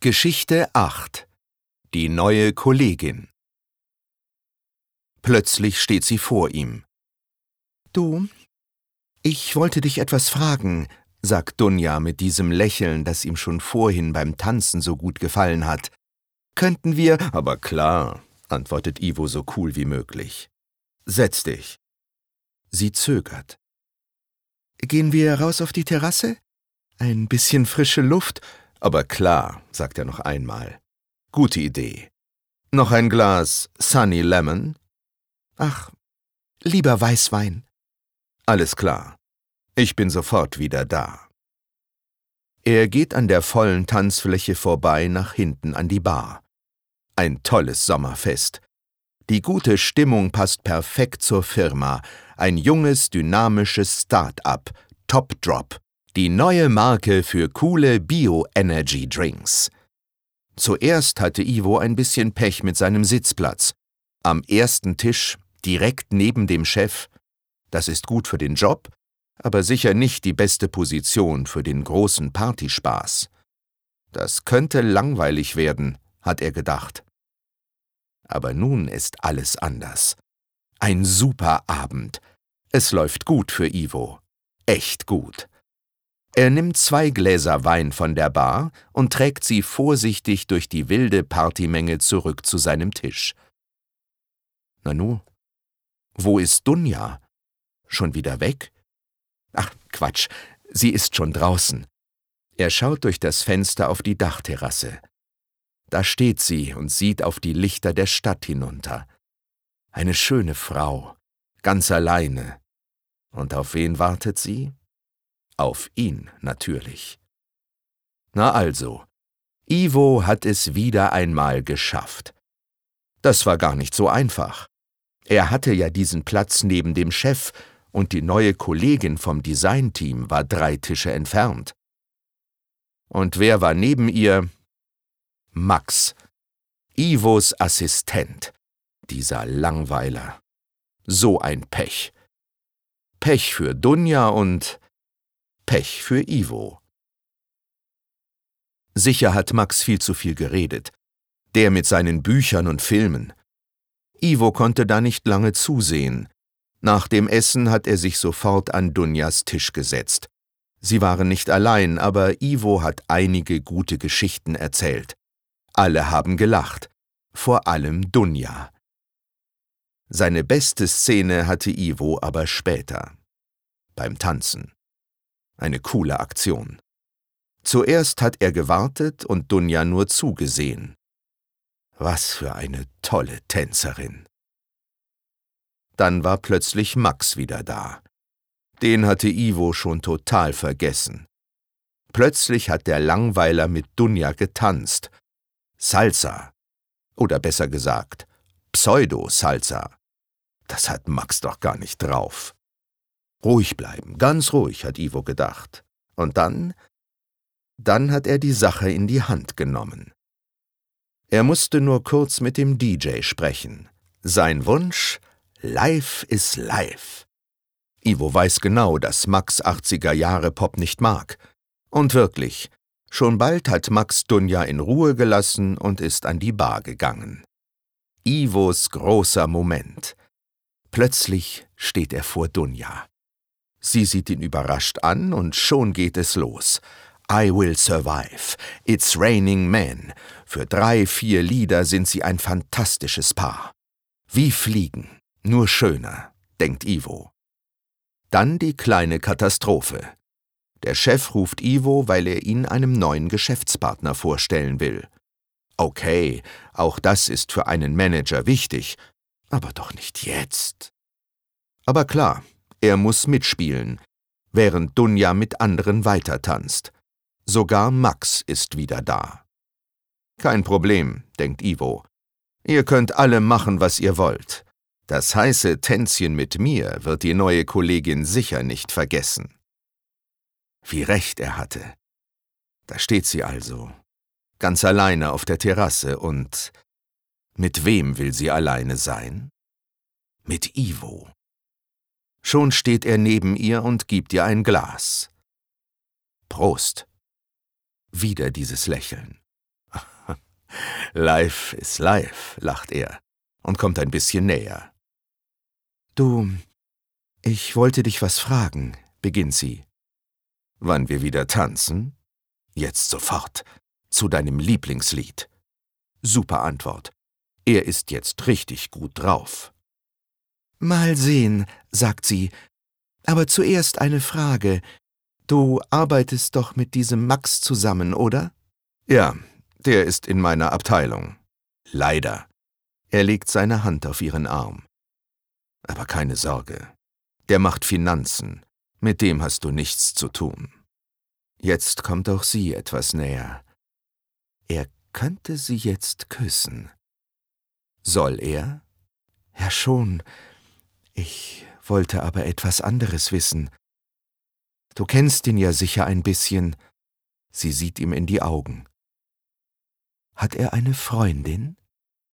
Geschichte 8: Die neue Kollegin. Plötzlich steht sie vor ihm. »Du, ich wollte dich etwas fragen«, sagt Dunja mit diesem Lächeln, das ihm schon vorhin beim Tanzen so gut gefallen hat. »Könnten wir...« »Aber klar«, antwortet Ivo so cool wie möglich. »Setz dich.« Sie zögert. »Gehen wir raus auf die Terrasse? Ein bisschen frische Luft?« »Aber klar«, sagt er noch einmal. »Gute Idee. Noch ein Glas Sunny Lemon?« »Ach, lieber Weißwein.« »Alles klar. Ich bin sofort wieder da.« Er geht an der vollen Tanzfläche vorbei nach hinten an die Bar. Ein tolles Sommerfest. Die gute Stimmung passt perfekt zur Firma. Ein junges, dynamisches Start-up, Top Drop. Die neue Marke für coole Bio-Energy-Drinks. Zuerst hatte Ivo ein bisschen Pech mit seinem Sitzplatz. Am ersten Tisch, direkt neben dem Chef. Das ist gut für den Job, aber sicher nicht die beste Position für den großen Partyspaß. Das könnte langweilig werden, hat er gedacht. Aber nun ist alles anders. Ein super Abend. Es läuft gut für Ivo. Echt gut. Er nimmt 2 Gläser Wein von der Bar und trägt sie vorsichtig durch die wilde Partymenge zurück zu seinem Tisch. Nanu, wo ist Dunja? Schon wieder weg? Ach, Quatsch, sie ist schon draußen. Er schaut durch das Fenster auf die Dachterrasse. Da steht sie und sieht auf die Lichter der Stadt hinunter. Eine schöne Frau, ganz alleine. Und auf wen wartet sie? Auf ihn natürlich. Na also, Ivo hat es wieder einmal geschafft. Das war gar nicht so einfach. Er hatte ja diesen Platz neben dem Chef und die neue Kollegin vom Designteam war 3 Tische entfernt. Und wer war neben ihr? Max, Ivos Assistent, dieser Langweiler. So ein Pech. Pech für Dunja und Pech für Ivo. Sicher hat Max viel zu viel geredet. Der mit seinen Büchern und Filmen. Ivo konnte da nicht lange zusehen. Nach dem Essen hat er sich sofort an Dunjas Tisch gesetzt. Sie waren nicht allein, aber Ivo hat einige gute Geschichten erzählt. Alle haben gelacht, vor allem Dunja. Seine beste Szene hatte Ivo aber später, beim Tanzen. Eine coole Aktion. Zuerst hat er gewartet und Dunja nur zugesehen. Was für eine tolle Tänzerin. Dann war plötzlich Max wieder da. Den hatte Ivo schon total vergessen. Plötzlich hat der Langweiler mit Dunja getanzt. Salsa. Oder besser gesagt, Pseudo-Salsa. Das hat Max doch gar nicht drauf. Ruhig bleiben, ganz ruhig, hat Ivo gedacht. Und dann hat er die Sache in die Hand genommen. Er musste nur kurz mit dem DJ sprechen. Sein Wunsch: Live is live. Ivo weiß genau, dass Max 80er-Jahre-Pop nicht mag. Und wirklich, schon bald hat Max Dunja in Ruhe gelassen und ist an die Bar gegangen. Ivos großer Moment. Plötzlich steht er vor Dunja. Sie sieht ihn überrascht an und schon geht es los. I Will Survive, It's Raining Men. Für 3, 4 Lieder sind sie ein fantastisches Paar. Wie Fliegen, nur schöner, denkt Ivo. Dann die kleine Katastrophe. Der Chef ruft Ivo, weil er ihn einem neuen Geschäftspartner vorstellen will. Okay, auch das ist für einen Manager wichtig, aber doch nicht jetzt. Aber klar, er muss mitspielen, während Dunja mit anderen weitertanzt. Sogar Max ist wieder da. Kein Problem, denkt Ivo. Ihr könnt alle machen, was ihr wollt. Das heiße Tänzchen mit mir wird die neue Kollegin sicher nicht vergessen. Wie recht er hatte. Da steht sie also, ganz alleine auf der Terrasse und mit wem will sie alleine sein? Mit Ivo. Schon steht er neben ihr und gibt ihr ein Glas. Prost. Wieder dieses Lächeln. Life is life, lacht er und kommt ein bisschen näher. Du, ich wollte dich was fragen, beginnt sie. Wann wir wieder tanzen? Jetzt sofort. Zu deinem Lieblingslied. Super Antwort. Er ist jetzt richtig gut drauf. Mal sehen, sagt sie. Aber zuerst eine Frage. Du arbeitest doch mit diesem Max zusammen, oder? Ja, der ist in meiner Abteilung. Leider. Er legt seine Hand auf ihren Arm. Aber keine Sorge. Der macht Finanzen. Mit dem hast du nichts zu tun. Jetzt kommt auch sie etwas näher. Er könnte sie jetzt küssen. Soll er? Ja schon. Ich wollte aber etwas anderes wissen. Du kennst ihn ja sicher ein bisschen. Sie sieht ihm in die Augen. Hat er eine Freundin?